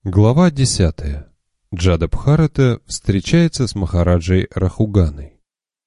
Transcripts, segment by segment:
Глава 10. Джадабхарата встречается с Махараджей Рахуганой.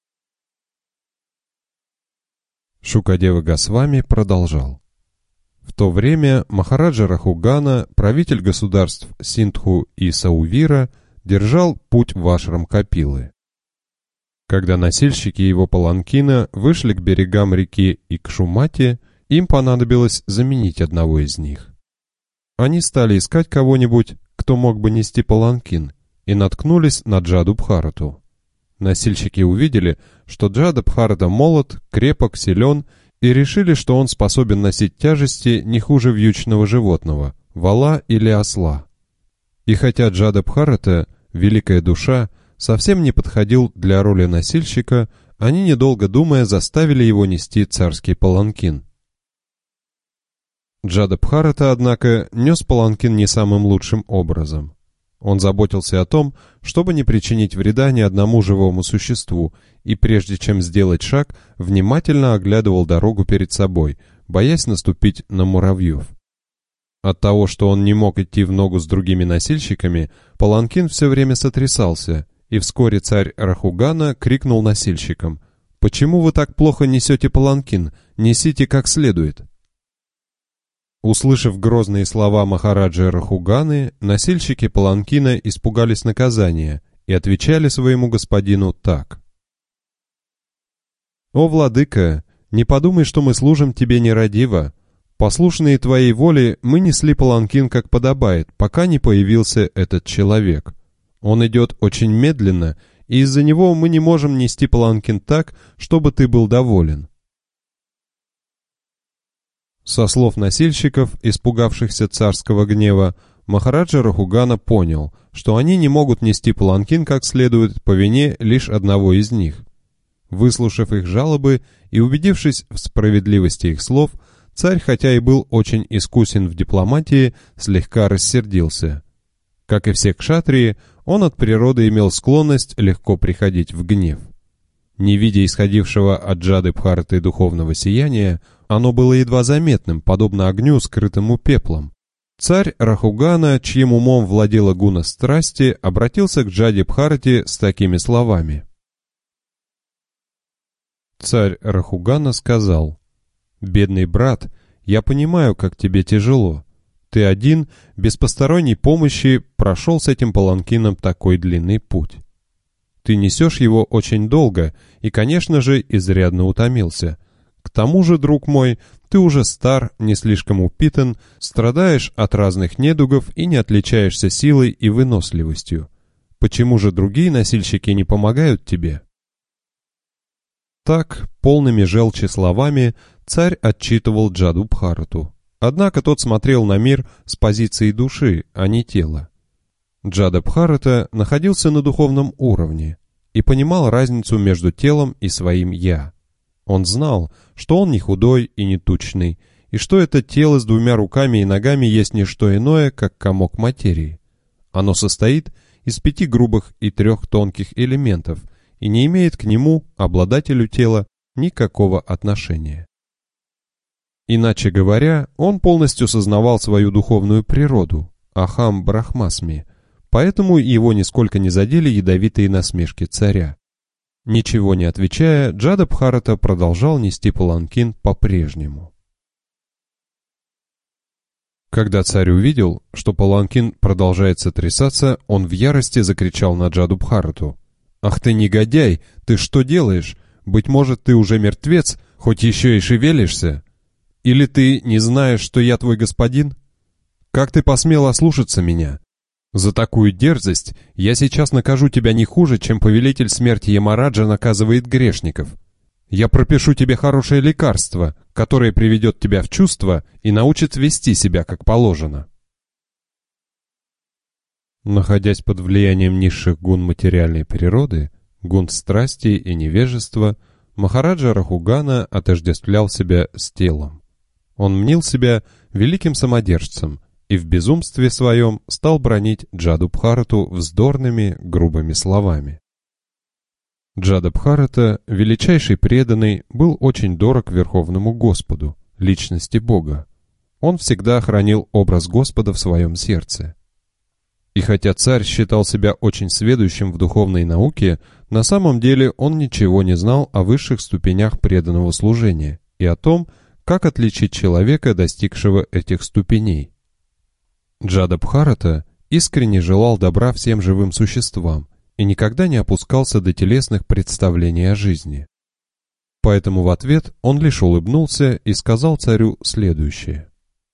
Шукадева Госвами продолжал. В то время Махараджа Рахугана, правитель государств Синдху и Саувира, держал путь в ашрам Капилы. Когда носильщики его паланкина вышли к берегам реки Икшумати, им понадобилось заменить одного из них. Они стали искать кого-нибудь, кто мог бы нести паланкин, и наткнулись на Джадабхарату. Носильщики увидели, что Джадабхарата молод, крепок, силен, и решили, что он способен носить тяжести не хуже вьючного животного, вола или осла. И хотя Джадабхарата, великая душа, совсем не подходил для роли носильщика, они, недолго думая, заставили его нести царский паланкин. Джадабхарата, однако, нес паланкин не самым лучшим образом. Он заботился о том, чтобы не причинить вреда ни одному живому существу, и прежде чем сделать шаг, внимательно оглядывал дорогу перед собой, боясь наступить на муравьев. От того, что он не мог идти в ногу с другими носильщиками, паланкин все время сотрясался, и вскоре царь Рахугана крикнул носильщикам: «Почему вы так плохо несете паланкин? Несите как следует!» Услышав грозные слова Махараджи Рахуганы, носильщики паланкина испугались наказания и отвечали своему господину так. «О, владыка, не подумай, что мы служим тебе нерадиво. Послушные твоей воле, мы несли паланкин как подобает, пока не появился этот человек. Он идет очень медленно, и из-за него мы не можем нести паланкин так, чтобы ты был доволен». Со слов носильщиков, испугавшихся царского гнева, Махараджа Рахугана понял, что они не могут нести паланкин как следует по вине лишь одного из них. Выслушав их жалобы и убедившись в справедливости их слов, царь, хотя и был очень искусен в дипломатии, слегка рассердился. Как и все кшатрии, он от природы имел склонность легко приходить в гнев. Не видя исходившего от Джадабхараты духовного сияния, оно было едва заметным, подобно огню, скрытому пеплом. Царь Рахугана, чьим умом владела гуна страсти, обратился к Джадабхарате с такими словами. Царь Рахугана сказал: «Бедный брат, я понимаю, как тебе тяжело. Ты один, без посторонней помощи, прошел с этим паланкином такой длинный путь. Ты несешь его очень долго и, конечно же, изрядно утомился. К тому же, друг мой, ты уже стар, не слишком упитан, страдаешь от разных недугов и не отличаешься силой и выносливостью. Почему же другие носильщики не помогают тебе?» Так, полными желчи словами, царь отчитывал Джадабхарату. Однако тот смотрел на мир с позиции души, а не тела. Джадабхарата находился на духовном уровне и понимал разницу между телом и своим «я». Он знал, что он не худой и не тучный, и что это тело с двумя руками и ногами есть не что иное, как комок материи. Оно состоит из 5 грубых и 3 тонких элементов и не имеет к нему, обладателю тела, никакого отношения. Иначе говоря, он полностью сознавал свою духовную природу, ахам брахмасми, поэтому его нисколько не задели ядовитые насмешки царя. Ничего не отвечая, Джадабхарата продолжал нести паланкин по-прежнему. Когда царь увидел, что паланкин продолжает сотрясаться, он в ярости закричал на Джадабхарату: «Ах ты негодяй! Ты что делаешь? Быть может, ты уже мертвец, хоть еще и шевелишься? Или ты не знаешь, что я твой господин? Как ты посмел ослушаться меня? За такую дерзость я сейчас накажу тебя не хуже, чем повелитель смерти Ямараджа наказывает грешников. Я пропишу тебе хорошее лекарство, которое приведет тебя в чувство и научит вести себя как положено». Находясь под влиянием низших гун материальной природы, гун страсти и невежества, Махараджа Рахугана отождествлял себя с телом. Он мнил себя великим самодержцем и в безумстве своем стал бранить Джадабхарату вздорными, грубыми словами. Джадабхарата, величайший преданный, был очень дорог Верховному Господу, личности Бога. Он всегда хранил образ Господа в своем сердце. И хотя царь считал себя очень сведущим в духовной науке, на самом деле он ничего не знал о высших ступенях преданного служения и о том, как отличить человека, достигшего этих ступеней. Джадабхарата искренне желал добра всем живым существам и никогда не опускался до телесных представлений о жизни. Поэтому в ответ он лишь улыбнулся и сказал царю следующее.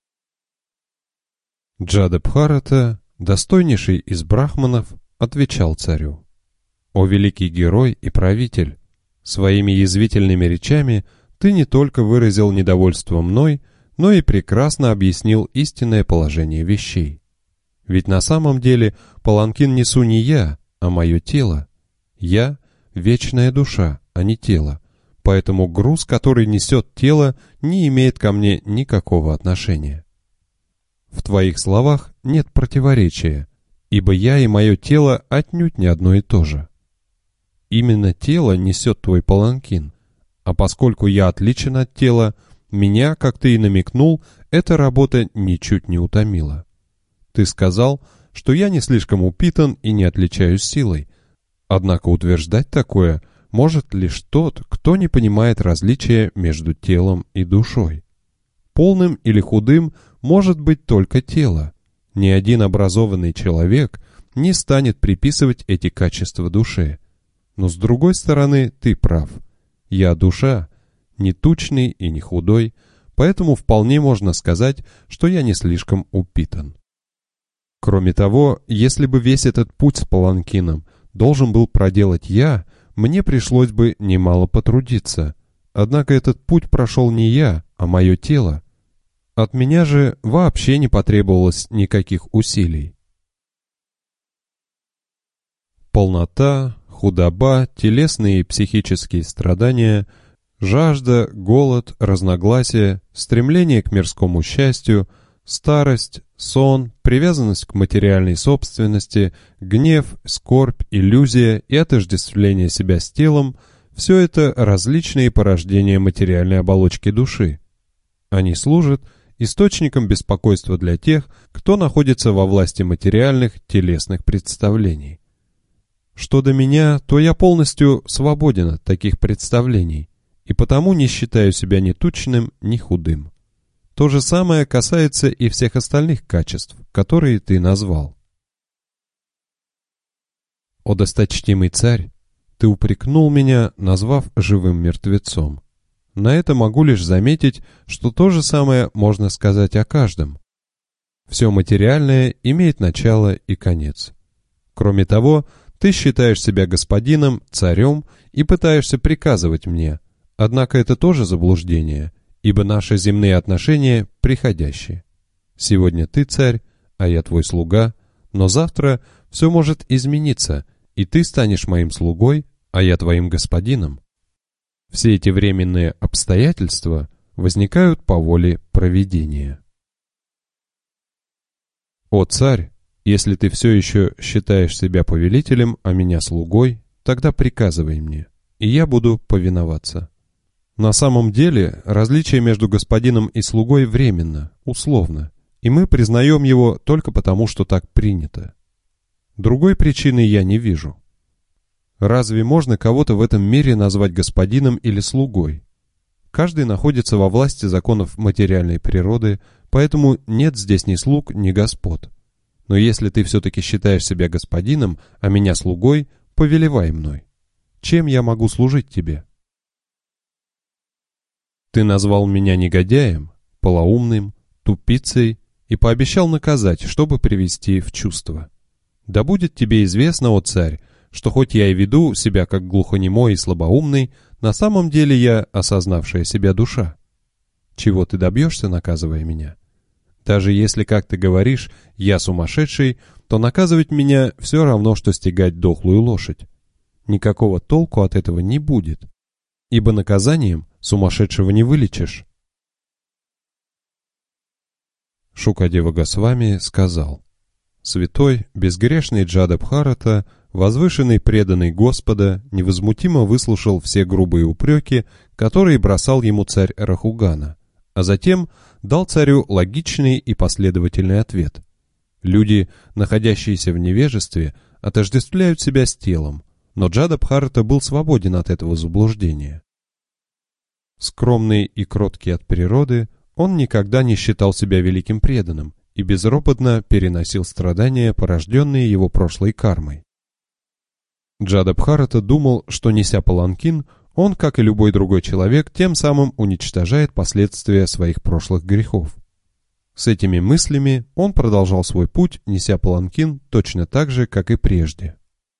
Джадабхарата, достойнейший из брахманов, отвечал царю: «О великий герой и правитель, своими язвительными речами ты не только выразил недовольство мной, но и прекрасно объяснил истинное положение вещей. Ведь на самом деле паланкин несу не я, а мое тело. Я — вечная душа, а не тело, поэтому груз, который несет тело, не имеет ко мне никакого отношения. В твоих словах нет противоречия, ибо я и мое тело отнюдь не одно и то же. Именно тело несет твой паланкин, а поскольку я отличен от тела, меня, как ты и намекнул, эта работа ничуть не утомила. Ты сказал, что я не слишком упитан и не отличаюсь силой, однако утверждать такое может лишь тот, кто не понимает различия между телом и душой. Полным или худым может быть только тело. Ни один образованный человек не станет приписывать эти качества душе. Но с другой стороны, ты прав. Я душа, не тучный и не худой, поэтому вполне можно сказать, что я не слишком упитан. Кроме того, если бы весь этот путь с паланкином должен был проделать я, мне пришлось бы немало потрудиться. Однако этот путь прошел не я, а мое тело. От меня же вообще не потребовалось никаких усилий. Полнота, худоба, телесные и психические страдания, жажда, голод, разногласия, стремление к мирскому счастью, старость, сон, привязанность к материальной собственности, гнев, скорбь, иллюзия и отождествление себя с телом – все это различные порождения материальной оболочки души. Они служат источником беспокойства для тех, кто находится во власти материальных телесных представлений. Что до меня, то я полностью свободен от таких представлений, и потому не считаю себя ни тучным, ни худым. То же самое касается и всех остальных качеств, которые ты назвал. О досточтимый царь, ты упрекнул меня, назвав живым мертвецом. На это могу лишь заметить, что то же самое можно сказать о каждом. Все материальное имеет начало и конец. Кроме того, ты считаешь себя господином, царем и пытаешься приказывать мне, однако это тоже заблуждение, ибо наши земные отношения приходящие. Сегодня ты царь, а я твой слуга, но завтра все может измениться, и ты станешь моим слугой, а я твоим господином. Все эти временные обстоятельства возникают по воле провидения. О царь, если ты все еще считаешь себя повелителем, а меня слугой, тогда приказывай мне, и я буду повиноваться. На самом деле, различие между господином и слугой временно, условно, и мы признаем его только потому, что так принято. Другой причины я не вижу. Разве можно кого-то в этом мире назвать господином или слугой? Каждый находится во власти законов материальной природы, поэтому нет здесь ни слуг, ни господ. Но если ты все-таки считаешь себя господином, а меня слугой, повелевай мной. Чем я могу служить тебе? Ты назвал меня негодяем, полоумным, тупицей и пообещал наказать, чтобы привести в чувство. Да будет тебе известно, о царь, что хоть я и веду себя как глухонемой и слабоумный, на самом деле я осознавшая себя душа. Чего ты добьешься, наказывая меня? Даже если, как ты говоришь, я сумасшедший, то наказывать меня все равно, что стегать дохлую лошадь. Никакого толку от этого не будет, ибо наказанием сумасшедшего не вылечишь. Шукадева Госвами сказал: святой, безгрешный Джадабхарата, возвышенный преданный Господа, невозмутимо выслушал все грубые упреки, которые бросал ему царь Рахугана, а затем дал царю логичный и последовательный ответ. Люди, находящиеся в невежестве, отождествляют себя с телом, но Джадабхарата был свободен от этого заблуждения. Скромный и кроткий от природы, он никогда не считал себя великим преданным и безропотно переносил страдания, порожденные его прошлой кармой. Джадабхарата думал, что, неся паланкин, он, как и любой другой человек, тем самым уничтожает последствия своих прошлых грехов. С этими мыслями он продолжал свой путь, неся паланкин точно так же, как и прежде.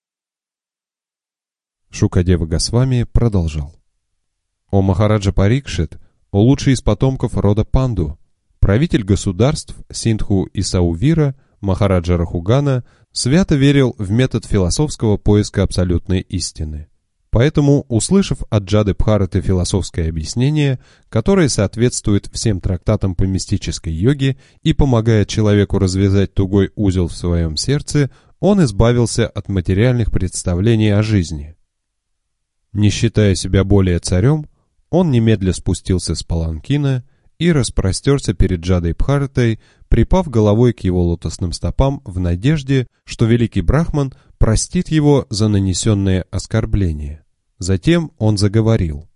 Шукадева Госвами продолжал. «О Махараджа Парикшит, о лучший из потомков рода Панду, правитель государств Синдху и Саувира, Махараджа Рахугана, свято верил в метод философского поиска абсолютной истины. Поэтому, услышав от Джадабхараты философское объяснение, которое соответствует всем трактатам по мистической йоге и помогает человеку развязать тугой узел в своем сердце, он избавился от материальных представлений о жизни. Не считая себя более царем, он немедля спустился с паланкина и распростерся перед Джадабхаратой, припав головой к его лотосным стопам в надежде, что великий Брахман простит его за нанесенное оскорбление. Затем он заговорил.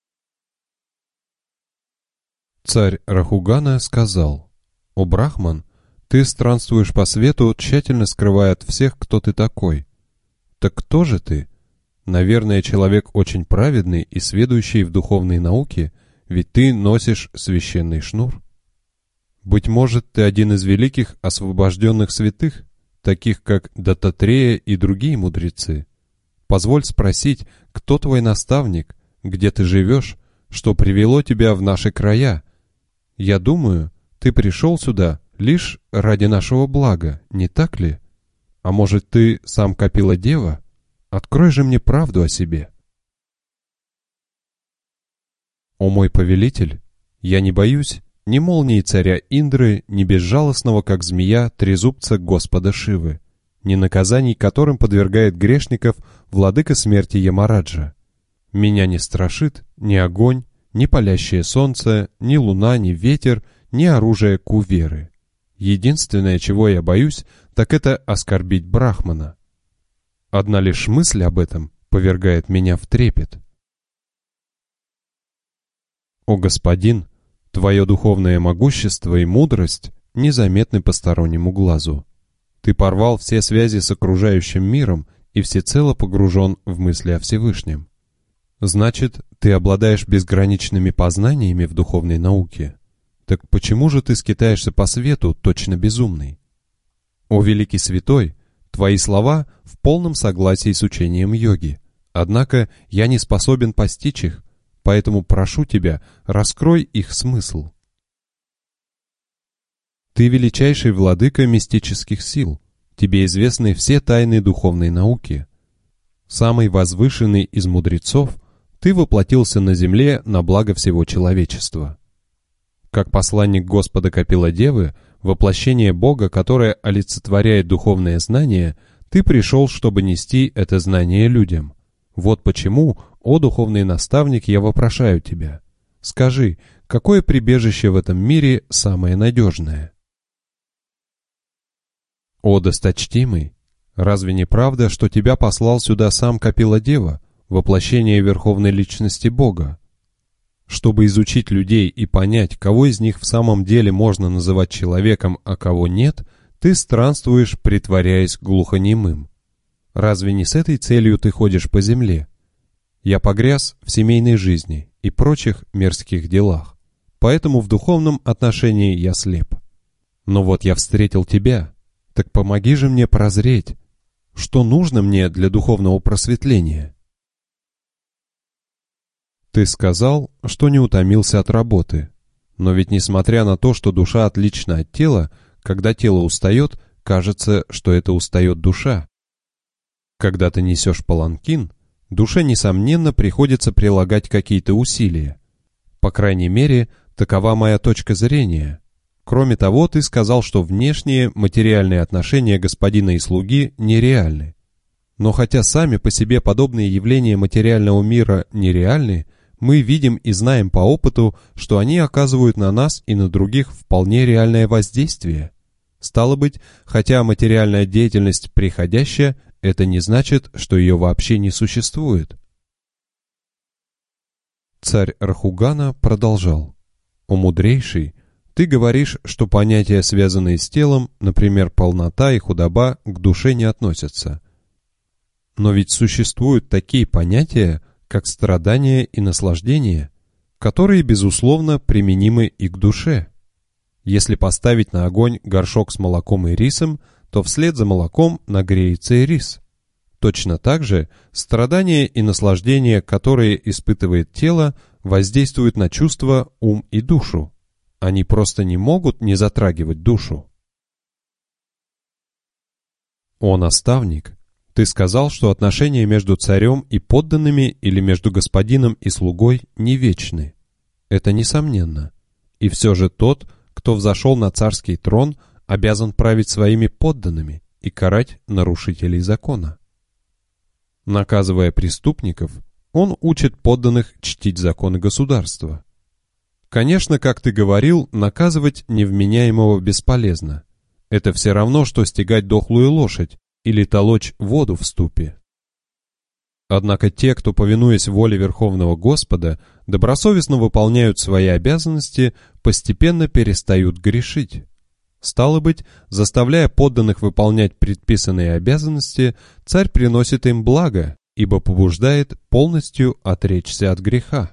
Царь Рахугана сказал: «О Брахман, ты странствуешь по свету, тщательно скрывая от всех, кто ты такой. Так кто же ты? Наверное, человек очень праведный и сведущий в духовной науке, ведь ты носишь священный шнур. Быть может, ты один из великих освобожденных святых, таких как Даттатрея и другие мудрецы. Позволь спросить, кто твой наставник, где ты живешь, что привело тебя в наши края? Я думаю, ты пришел сюда лишь ради нашего блага, не так ли? А может, ты сам Капила-дева? Открой же мне правду о себе». «О мой повелитель, я не боюсь ни молнии царя Индры, ни безжалостного, как змея, трезубца Господа Шивы, ни наказаний, которым подвергает грешников владыка смерти Ямараджа. Меня не страшит ни огонь, ни палящее солнце, ни луна, ни ветер, ни оружие Куверы. Единственное, чего я боюсь, так это оскорбить Брахмана. Одна лишь мысль об этом повергает меня в трепет. О господин, твое духовное могущество и мудрость незаметны постороннему глазу. Ты порвал все связи с окружающим миром и всецело погружен в мысли о Всевышнем. Значит, ты обладаешь безграничными познаниями в духовной науке. Так почему же ты скитаешься по свету, точно безумный? О великий святой, твои слова в полном согласии с учением йоги. Однако я не способен постичь их, поэтому прошу тебя, раскрой их смысл. Ты величайший владыка мистических сил. Тебе известны все тайны духовной науки. Самый возвышенный из мудрецов, ты воплотился на земле на благо всего человечества. Как посланник Господа Капила-девы, воплощение Бога, которое олицетворяет духовное знание, ты пришел, чтобы нести это знание людям. Вот почему, о духовный наставник, я вопрошаю тебя. Скажи, какое прибежище в этом мире самое надежное? О досточтимый, разве не правда, что тебя послал сюда сам Капила-дева, воплощение Верховной Личности Бога? Чтобы изучить людей и понять, кого из них в самом деле можно называть человеком, а кого нет, ты странствуешь, притворяясь глухонемым. Разве не с этой целью ты ходишь по земле? Я погряз в семейной жизни и прочих мерзких делах, поэтому в духовном отношении я слеп. Но вот я встретил тебя, так помоги же мне прозреть, что нужно мне для духовного просветления. Ты сказал, что не утомился от работы, но ведь несмотря на то, что душа отлична от тела, когда тело устает, кажется, что это устает душа. Когда ты несешь паланкин, душе, несомненно, приходится прилагать какие-то усилия. По крайней мере, такова моя точка зрения. Кроме того, ты сказал, что внешние материальные отношения господина и слуги нереальны. Но хотя сами по себе подобные явления материального мира нереальны, мы видим и знаем по опыту, что они оказывают на нас и на других вполне реальное воздействие. Стало быть, хотя материальная деятельность приходящая, это не значит, что ее вообще не существует. Царь Рахугана продолжал. «О мудрейший, ты говоришь, что понятия, связанные с телом, например, полнота и худоба, к душе не относятся. Но ведь существуют такие понятия, как страдание и наслаждение, которые, безусловно, применимы и к душе. Если поставить на огонь горшок с молоком и рисом, то вслед за молоком нагреется и рис. Точно так же страдания и наслаждения, которые испытывает тело, воздействуют на чувства, ум и душу. Они просто не могут не затрагивать душу. О наставник, ты сказал, что отношения между царем и подданными или между господином и слугой не вечны. Это несомненно. И все же тот, кто взошел на царский трон, обязан править своими подданными и карать нарушителей закона. Наказывая преступников, он учит подданных чтить законы государства. Конечно, как ты говорил, наказывать невменяемого бесполезно. Это все равно, что стегать дохлую лошадь или толочь воду в ступе. Однако те, кто, повинуясь воле Верховного Господа, добросовестно выполняют свои обязанности, постепенно перестают грешить. Стало быть, заставляя подданных выполнять предписанные обязанности, царь приносит им благо, ибо побуждает полностью отречься от греха.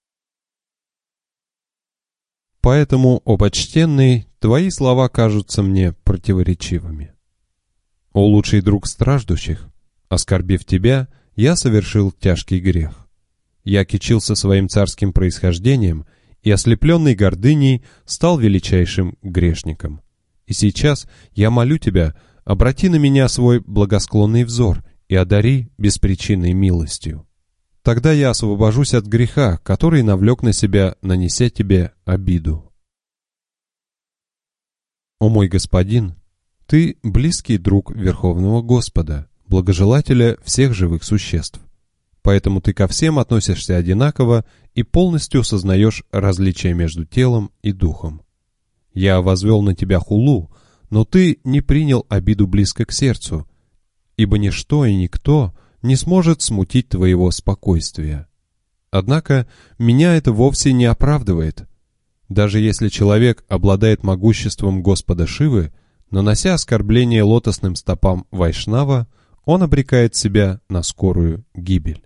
Поэтому, о почтенный, твои слова кажутся мне противоречивыми. О лучший друг страждущих, оскорбив тебя, я совершил тяжкий грех. Я кичился своим царским происхождением и, ослепленный гордыней, стал величайшим грешником. И сейчас я молю тебя, обрати на меня свой благосклонный взор и одари беспричинной милостью. Тогда я освобожусь от греха, который навлек на себя, нанеся тебе обиду. О мой господин, ты близкий друг Верховного Господа, благожелателя всех живых существ. Поэтому ты ко всем относишься одинаково и полностью сознаешь различия между телом и духом. Я возвел на тебя хулу, но ты не принял обиду близко к сердцу, ибо ничто и никто не сможет смутить твоего спокойствия. Однако меня это вовсе не оправдывает. Даже если человек обладает могуществом Господа Шивы, нанося оскорбление лотосным стопам Вайшнава, он обрекает себя на скорую гибель.